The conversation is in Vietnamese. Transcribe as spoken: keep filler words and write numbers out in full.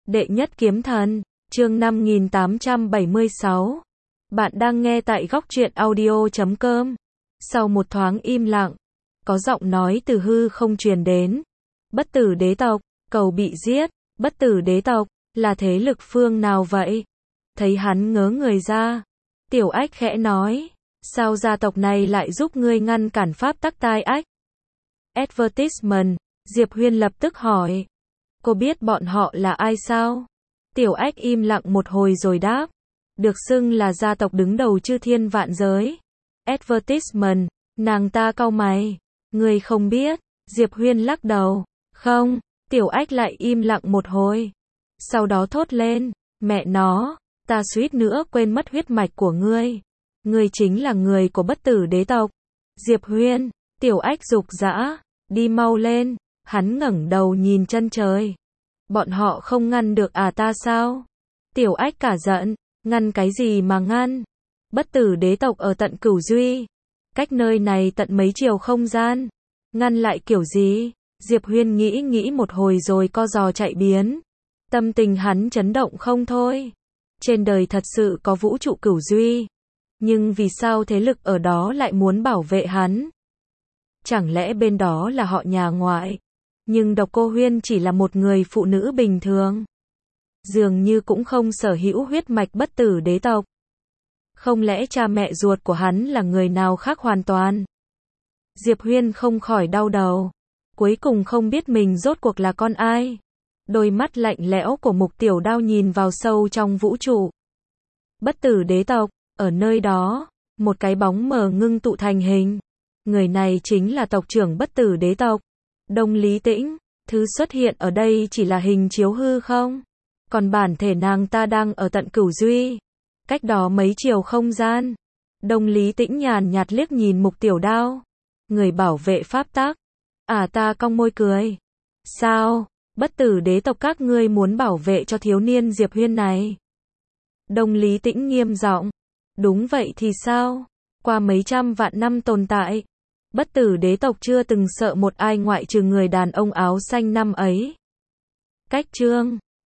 Đệ nhất kiếm thần, chương năm nghìn tám trăm bảy mươi sáu. Bạn đang nghe tại góc truyện audio chấm com. Sau một thoáng im lặng, có giọng nói từ hư không truyền đến. Bất tử đế tộc, cầu bị giết. Bất tử đế tộc, là thế lực phương nào vậy? Thấy hắn ngớ người ra, Tiểu Ách khẽ nói, sao gia tộc này lại giúp ngươi ngăn cản pháp tắc tai ách? Advertisement, Diệp Huyên lập tức hỏi. Cô biết bọn họ là ai sao? Tiểu Ách im lặng một hồi rồi đáp. Được xưng là gia tộc đứng đầu chư thiên vạn giới. Advertisement, nàng ta cau mày. Ngươi không biết? Diệp Huyên lắc đầu. Không. Tiểu Ách lại im lặng một hồi. Sau đó thốt lên. Mẹ nó, ta suýt nữa quên mất huyết mạch của ngươi. Ngươi chính là người của bất tử đế tộc. Diệp Huyên, Tiểu Ách giục giã. Đi mau lên. Hắn ngẩng đầu nhìn chân trời. Bọn họ không ngăn được à ta sao? Tiểu Ách cả giận. Ngăn cái gì mà ngăn? Bất tử đế tộc ở tận Cửu Duy. Cách nơi này tận mấy chiều không gian. Ngăn lại kiểu gì? Diệp Huyên nghĩ nghĩ một hồi rồi co giò chạy biến. Tâm tình hắn chấn động không thôi. Trên đời thật sự có vũ trụ Cửu Duy. Nhưng vì sao thế lực ở đó lại muốn bảo vệ hắn? Chẳng lẽ bên đó là họ nhà ngoại? Nhưng Độc Cô Huyên chỉ là một người phụ nữ bình thường. Dường như cũng không sở hữu huyết mạch bất tử đế tộc. Không lẽ cha mẹ ruột của hắn là người nào khác hoàn toàn? Diệp Huyên không khỏi đau đầu. Cuối cùng không biết mình rốt cuộc là con ai. Đôi mắt lạnh lẽo của Mục Tiểu Đao nhìn vào sâu trong vũ trụ. Bất tử đế tộc, ở nơi đó, một cái bóng mờ ngưng tụ thành hình. Người này chính là tộc trưởng bất tử đế tộc, Đông Lý Tĩnh. Thứ xuất hiện ở đây chỉ là hình chiếu hư không? Còn bản thể nàng ta đang ở tận Cửu Duy. Cách đó mấy chiều không gian. Đông Lý Tĩnh nhàn nhạt liếc nhìn Mục Tiểu Đao. Người bảo vệ pháp tắc. À ta cong môi cười. Sao? Bất tử đế tộc các ngươi muốn bảo vệ cho thiếu niên Diệp Huyên này? Đông Lý Tĩnh nghiêm giọng. Đúng vậy thì sao? Qua mấy trăm vạn năm tồn tại, bất tử đế tộc chưa từng sợ một ai ngoại trừ người đàn ông áo xanh năm ấy. Cách chương